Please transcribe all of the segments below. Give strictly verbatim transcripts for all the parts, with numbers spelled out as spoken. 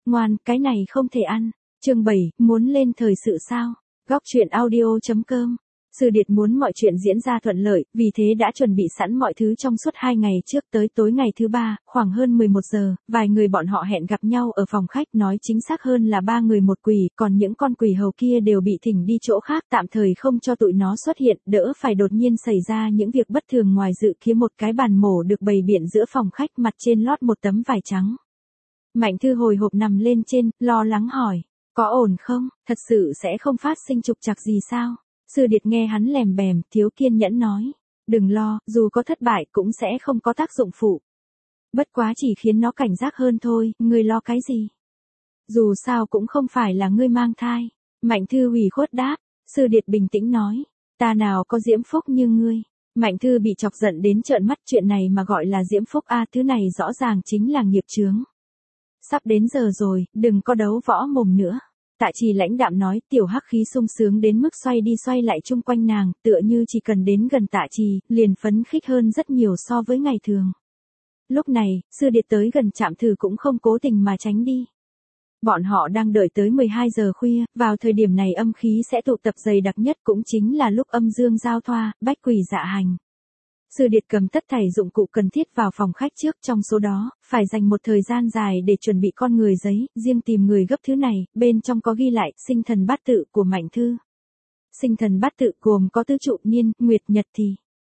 ngoan, cái này không thể ăn. Chương bảy, muốn lên thời sự sao? Góc truyện audio chấm com. Sư Điệt muốn mọi chuyện diễn ra thuận lợi, vì thế đã chuẩn bị sẵn mọi thứ trong suốt hai ngày trước. Tới tối ngày thứ ba, khoảng hơn mười một giờ, vài người bọn họ hẹn gặp nhau ở phòng khách, nói chính xác hơn là ba người một quỷ, còn những con quỷ hầu kia đều bị thỉnh đi chỗ khác, tạm thời không cho tụi nó xuất hiện, đỡ phải đột nhiên xảy ra những việc bất thường ngoài dự kiến. Một cái bàn mổ được bày biện giữa phòng khách, mặt trên lót một tấm vải trắng. Mạnh Thư hồi hộp nằm lên trên, lo lắng hỏi, có ổn không, thật sự sẽ không phát sinh trục trặc gì sao? Sư Điệt nghe hắn lèm bèm, thiếu kiên nhẫn nói, đừng lo, dù có thất bại cũng sẽ không có tác dụng phụ. Bất quá chỉ khiến nó cảnh giác hơn thôi, ngươi lo cái gì? Dù sao cũng không phải là ngươi mang thai. Mạnh Thư ủy khuất đáp. Sư Điệt bình tĩnh nói, ta nào có diễm phúc như ngươi. Mạnh Thư bị chọc giận đến trợn mắt, chuyện này mà gọi là diễm phúc a, thứ này rõ ràng chính là nghiệp chướng. Sắp đến giờ rồi, đừng có đấu võ mồm nữa. Tạ Trì lãnh đạm nói, tiểu hắc khí sung sướng đến mức xoay đi xoay lại chung quanh nàng, tựa như chỉ cần đến gần Tạ Trì, liền phấn khích hơn rất nhiều so với ngày thường. Lúc này, Sư Điệt tới gần trạm thử cũng không cố tình mà tránh đi. Bọn họ đang đợi tới mười hai giờ khuya, vào thời điểm này âm khí sẽ tụ tập dày đặc nhất, cũng chính là lúc âm dương giao thoa, bách quỷ dạ hành. Sư Điệt cầm tất thảy dụng cụ cần thiết vào phòng khách trước, trong số đó, phải dành một thời gian dài để chuẩn bị con người giấy, riêng tìm người gấp thứ này, bên trong có ghi lại, sinh thần bát tự của Mạnh Thư. Sinh thần bát tự gồm có tứ trụ niên, nguyệt nhật thì,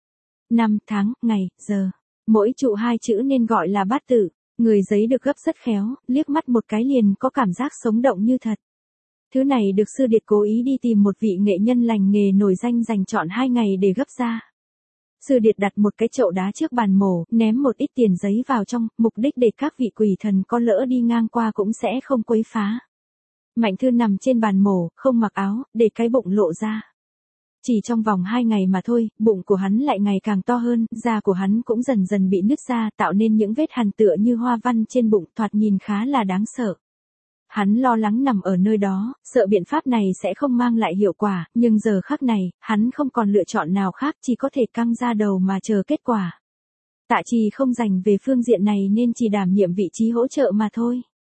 năm, tháng, ngày, giờ. Mỗi trụ hai chữ nên gọi là bát tự, người giấy được gấp rất khéo, liếc mắt một cái liền có cảm giác sống động như thật. Thứ này được Sư Điệt cố ý đi tìm một vị nghệ nhân lành nghề nổi danh dành chọn hai ngày để gấp ra. Sư Điệt đặt một cái chậu đá trước bàn mổ, ném một ít tiền giấy vào trong, mục đích để các vị quỷ thần có lỡ đi ngang qua cũng sẽ không quấy phá. Mạnh Thư nằm trên bàn mổ, không mặc áo, để cái bụng lộ ra. Chỉ trong vòng hai ngày mà thôi, bụng của hắn lại ngày càng to hơn, da của hắn cũng dần dần bị nứt ra, tạo nên những vết hằn tựa như hoa văn trên bụng, thoạt nhìn khá là đáng sợ. Hắn lo lắng nằm ở nơi đó, sợ biện pháp này sẽ không mang lại hiệu quả, nhưng giờ khắc này, hắn không còn lựa chọn nào khác, chỉ có thể căng ra đầu mà chờ kết quả. Tạ Trì không dành về phương diện này nên chỉ đảm nhiệm vị trí hỗ trợ mà thôi.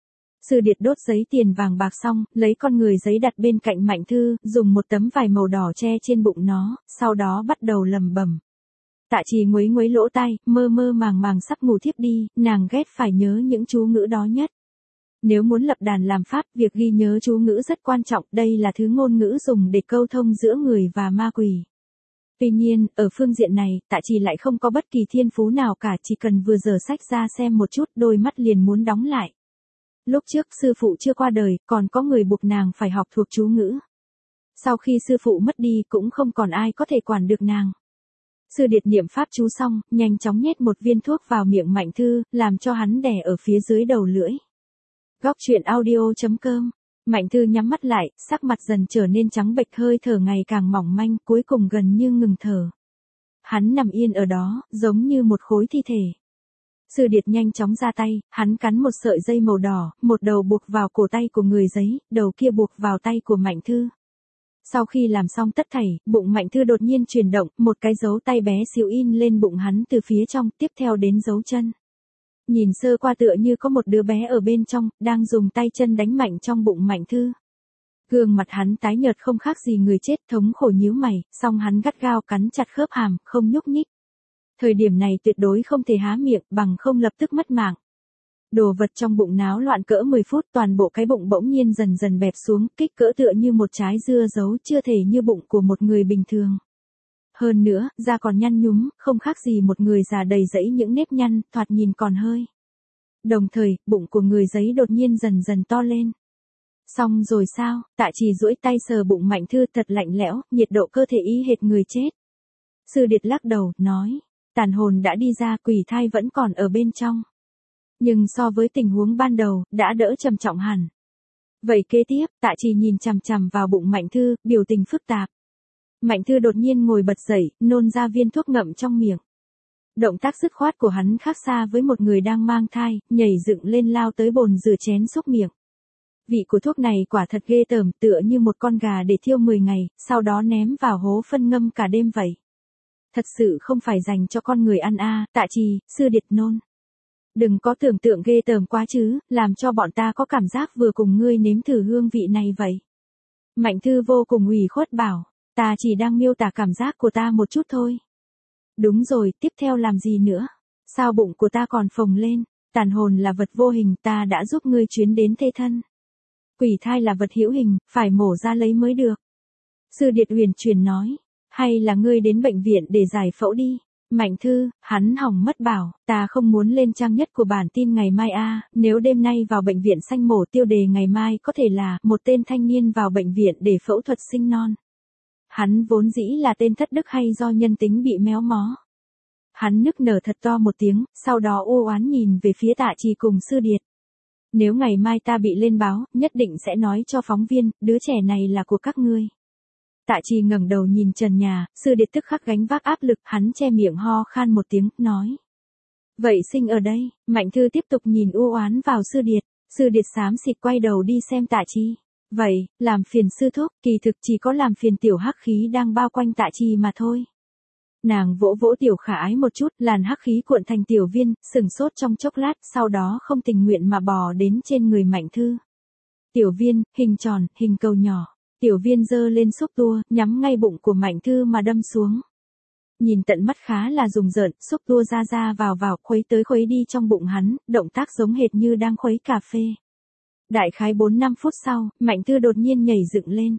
Sư Điệt đốt giấy tiền vàng bạc xong, lấy con người giấy đặt bên cạnh Mạnh Thư, dùng một tấm vải màu đỏ che trên bụng nó, sau đó bắt đầu lầm bầm. Tạ Trì nguấy nguấy lỗ tai, mơ mơ màng màng sắp ngủ thiếp đi, nàng ghét phải nhớ những chú ngữ đó nhất. Nếu muốn lập đàn làm pháp, việc ghi nhớ chú ngữ rất quan trọng, đây là thứ ngôn ngữ dùng để câu thông giữa người và ma quỷ. Tuy nhiên, ở phương diện này, Tạ Trì lại không có bất kỳ thiên phú nào cả, chỉ cần vừa dở sách ra xem một chút, đôi mắt liền muốn đóng lại. Lúc trước sư phụ chưa qua đời, còn có người buộc nàng phải học thuộc chú ngữ. Sau khi sư phụ mất đi cũng không còn ai có thể quản được nàng. Sư Điệt niệm pháp chú xong, nhanh chóng nhét một viên thuốc vào miệng Mạnh Thư, làm cho hắn đè ở phía dưới đầu lưỡi. Góc truyện audio chấm com. Mạnh Thư nhắm mắt lại, sắc mặt dần trở nên trắng bệch, hơi thở ngày càng mỏng manh, cuối cùng gần như ngừng thở. Hắn nằm yên ở đó, giống như một khối thi thể. Sư Điệt nhanh chóng ra tay, hắn cắn một sợi dây màu đỏ, một đầu buộc vào cổ tay của người giấy, đầu kia buộc vào tay của Mạnh Thư. Sau khi làm xong tất thảy, bụng Mạnh Thư đột nhiên chuyển động, một cái dấu tay bé xíu in lên bụng hắn từ phía trong, tiếp theo đến dấu chân. Nhìn sơ qua tựa như có một đứa bé ở bên trong, đang dùng tay chân đánh mạnh trong bụng Mạnh Thư. Gương mặt hắn tái nhợt không khác gì người chết, thống khổ nhíu mày, song hắn gắt gao cắn chặt khớp hàm, không nhúc nhích. Thời điểm này tuyệt đối không thể há miệng, bằng không lập tức mất mạng. Đồ vật trong bụng náo loạn cỡ mười phút, toàn bộ cái bụng bỗng nhiên dần dần bẹp xuống, kích cỡ tựa như một trái dưa dấu, chưa thể như bụng của một người bình thường. Hơn nữa, da còn nhăn nhúm, không khác gì một người già đầy rẫy những nếp nhăn, thoạt nhìn còn hơi. Đồng thời, bụng của người giấy đột nhiên dần dần to lên. Xong rồi sao? Tạ Trì duỗi tay sờ bụng Mạnh Thư, thật lạnh lẽo, nhiệt độ cơ thể y hệt người chết. Sư Điệt lắc đầu, nói, tàn hồn đã đi ra, quỷ thai vẫn còn ở bên trong. Nhưng so với tình huống ban đầu, đã đỡ trầm trọng hẳn. Vậy kế tiếp, Tạ Trì nhìn chằm chằm vào bụng Mạnh Thư, biểu tình phức tạp. Mạnh Thư đột nhiên ngồi bật dậy, nôn ra viên thuốc ngậm trong miệng. Động tác dứt khoát của hắn khác xa với một người đang mang thai, nhảy dựng lên lao tới bồn rửa chén xúc miệng. Vị của thuốc này quả thật ghê tởm, tựa như một con gà để thiêu mười ngày, sau đó ném vào hố phân ngâm cả đêm vậy. Thật sự không phải dành cho con người ăn a. À. Tạ Trì, Sư Điệt nôn. Đừng có tưởng tượng ghê tởm quá chứ, làm cho bọn ta có cảm giác vừa cùng ngươi nếm thử hương vị này vậy. Mạnh Thư vô cùng ủy khuất bảo, ta chỉ đang miêu tả cảm giác của ta một chút thôi. Đúng rồi, tiếp theo làm gì nữa? Sao bụng của ta còn phồng lên? Tàn hồn là vật vô hình, ta đã giúp ngươi chuyến đến thê thân. Quỷ thai là vật hữu hình, phải mổ ra lấy mới được. Sư Điệt huyền truyền nói, hay là ngươi đến bệnh viện để giải phẫu đi. Mạnh Thư, hắn hỏng mất bảo, ta không muốn lên trang nhất của bản tin ngày mai a, à, nếu đêm nay vào bệnh viện sanh mổ tiêu đề ngày mai có thể là một tên thanh niên vào bệnh viện để phẫu thuật sinh non. Hắn vốn dĩ là tên thất đức hay do nhân tính bị méo mó. Hắn nức nở thật to một tiếng, sau đó u oán nhìn về phía Tạ Trì cùng Sư Điệt. Nếu ngày mai ta bị lên báo, nhất định sẽ nói cho phóng viên, đứa trẻ này là của các ngươi. Tạ Trì ngẩng đầu nhìn trần nhà, Sư Điệt tức khắc gánh vác áp lực, hắn che miệng ho khan một tiếng, nói. Vậy sinh ở đây, Mạnh Thư tiếp tục nhìn u oán vào Sư Điệt, Sư Điệt xám xịt quay đầu đi xem Tạ Trì. Vậy, làm phiền sư thúc, kỳ thực chỉ có làm phiền tiểu hắc khí đang bao quanh Tạ Trì mà thôi. Nàng vỗ vỗ tiểu khả ái một chút, làn hắc khí cuộn thành tiểu viên, sừng sốt trong chốc lát, sau đó không tình nguyện mà bò đến trên người Mạnh Thư. Tiểu viên, hình tròn, hình cầu nhỏ. Tiểu viên giơ lên xúc tua, nhắm ngay bụng của Mạnh Thư mà đâm xuống. Nhìn tận mắt khá là rùng rợn, xúc tua ra ra vào vào, khuấy tới khuấy đi trong bụng hắn, động tác giống hệt như đang khuấy cà phê. Đại khái bốn năm phút sau, Mạnh Thư đột nhiên nhảy dựng lên.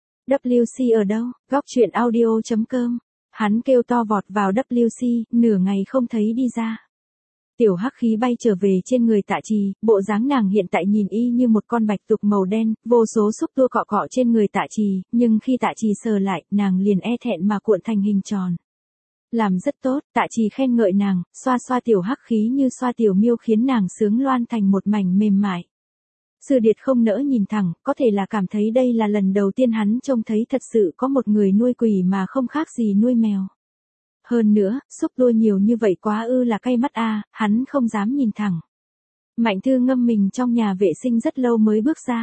vê kép ở đâu? Góc truyện audio chấm com. Hắn kêu to vọt vào vê kép xê, nửa ngày không thấy đi ra. Tiểu hắc khí bay trở về trên người Tạ Trì, bộ dáng nàng hiện tại nhìn y như một con bạch tuộc màu đen, vô số xúc tua cọ cọ trên người Tạ Trì, nhưng khi Tạ Trì sờ lại, nàng liền e thẹn mà cuộn thành hình tròn. Làm rất tốt, Tạ Trì khen ngợi nàng, xoa xoa tiểu hắc khí như xoa tiểu miêu khiến nàng sướng loan thành một mảnh mềm mại. Sư Điệt không nỡ nhìn thẳng, có thể là cảm thấy đây là lần đầu tiên hắn trông thấy thật sự có một người nuôi quỷ mà không khác gì nuôi mèo. Hơn nữa, xúc tua nhiều như vậy quá ư là cay mắt a, à, hắn không dám nhìn thẳng. Mạnh Thư ngâm mình trong nhà vệ sinh rất lâu mới bước ra.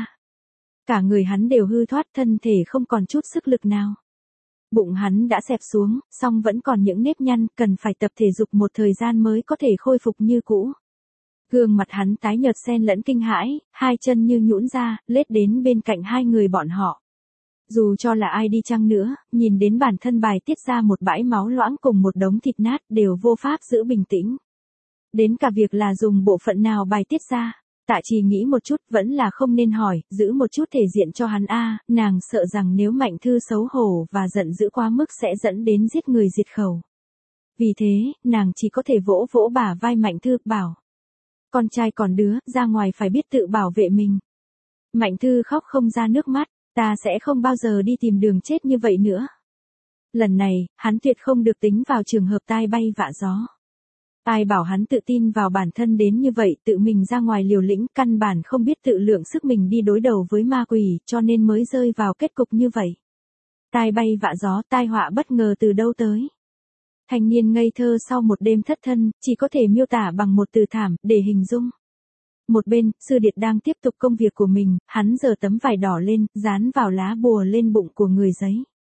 Cả người hắn đều hư thoát, thân thể không còn chút sức lực nào. Bụng hắn đã xẹp xuống, song vẫn còn những nếp nhăn, cần phải tập thể dục một thời gian mới có thể khôi phục như cũ. Gương mặt hắn tái nhợt xen lẫn kinh hãi, hai chân như nhũn ra, lết đến bên cạnh hai người bọn họ. Dù cho là ai đi chăng nữa, nhìn đến bản thân bài tiết ra một bãi máu loãng cùng một đống thịt nát đều vô pháp giữ bình tĩnh. Đến cả việc là dùng bộ phận nào bài tiết ra, Tạ Trì nghĩ một chút vẫn là không nên hỏi, giữ một chút thể diện cho hắn a, nàng sợ rằng nếu Mạnh Thư xấu hổ và giận dữ quá mức sẽ dẫn đến giết người diệt khẩu. Vì thế, nàng chỉ có thể vỗ vỗ bả vai Mạnh Thư, bảo. Con trai còn đứa, ra ngoài phải biết tự bảo vệ mình. Mạnh Thư khóc không ra nước mắt, ta sẽ không bao giờ đi tìm đường chết như vậy nữa. Lần này, hắn tuyệt không được tính vào trường hợp tai bay vạ gió. Ai bảo hắn tự tin vào bản thân đến như vậy, tự mình ra ngoài liều lĩnh, căn bản không biết tự lượng sức mình đi đối đầu với ma quỷ, cho nên mới rơi vào kết cục như vậy. Tai bay vạ gió, tai họa bất ngờ từ đâu tới. Thanh niên ngây thơ sau một đêm thất thân, chỉ có thể miêu tả bằng một từ thảm, để hình dung. Một bên, Sư Điệt đang tiếp tục công việc của mình, hắn giở tấm vải đỏ lên, dán vào lá bùa lên bụng của người giấy.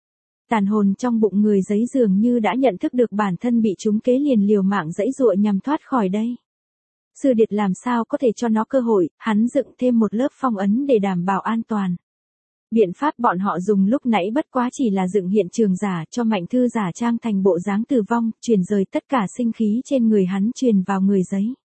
Tàn hồn trong bụng người giấy dường như đã nhận thức được bản thân bị trúng kế liền liều mạng giãy giụa nhằm thoát khỏi đây. Sư Điệt làm sao có thể cho nó cơ hội, hắn dựng thêm một lớp phong ấn để đảm bảo an toàn. Biện pháp bọn họ dùng lúc nãy bất quá chỉ là dựng hiện trường giả cho Mạnh Thư giả trang thành bộ dáng tử vong, truyền rời tất cả sinh khí trên người hắn truyền vào người giấy.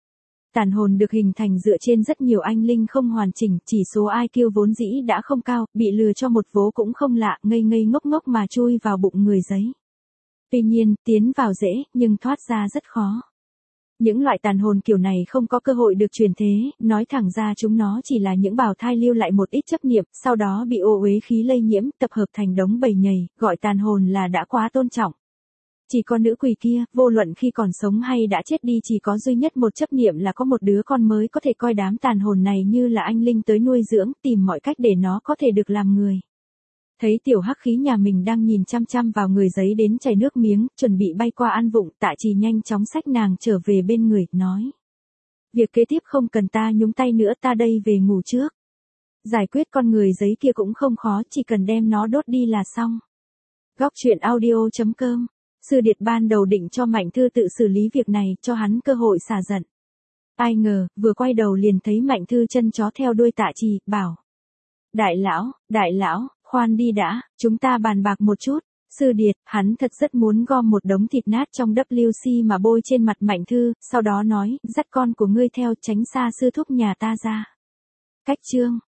Tàn hồn được hình thành dựa trên rất nhiều anh linh không hoàn chỉnh, chỉ số i kiu vốn dĩ đã không cao, bị lừa cho một vố cũng không lạ, ngây ngây ngốc ngốc mà chui vào bụng người giấy. Tuy nhiên, tiến vào dễ, nhưng thoát ra rất khó. Những loại tàn hồn kiểu này không có cơ hội được truyền thế, nói thẳng ra chúng nó chỉ là những bào thai lưu lại một ít chấp niệm, sau đó bị ô uế khí lây nhiễm, tập hợp thành đống bầy nhầy, gọi tàn hồn là đã quá tôn trọng. Chỉ có nữ quỷ kia, vô luận khi còn sống hay đã chết đi chỉ có duy nhất một chấp niệm là có một đứa con mới có thể coi đám tàn hồn này như là anh linh tới nuôi dưỡng, tìm mọi cách để nó có thể được làm người. Thấy tiểu hắc khí nhà mình đang nhìn chăm chăm vào người giấy đến chảy nước miếng, chuẩn bị bay qua ăn vụng, Tạ Trì nhanh chóng xách nàng trở về bên người, nói. Việc kế tiếp không cần ta nhúng tay nữa, ta đây về ngủ trước. Giải quyết con người giấy kia cũng không khó, chỉ cần đem nó đốt đi là xong. Góc truyện audio chấm com. Sư Điệt ban đầu định cho Mạnh Thư tự xử lý việc này, cho hắn cơ hội xả giận. Ai ngờ, vừa quay đầu liền thấy Mạnh Thư chân chó theo đuôi Tạ Trì, bảo. Đại lão, đại lão, khoan đi đã, chúng ta bàn bạc một chút. Sư Điệt, hắn thật rất muốn gom một đống thịt nát trong W C mà bôi trên mặt Mạnh Thư, sau đó nói, dắt con của ngươi theo tránh xa sư thúc nhà ta ra. Cách chương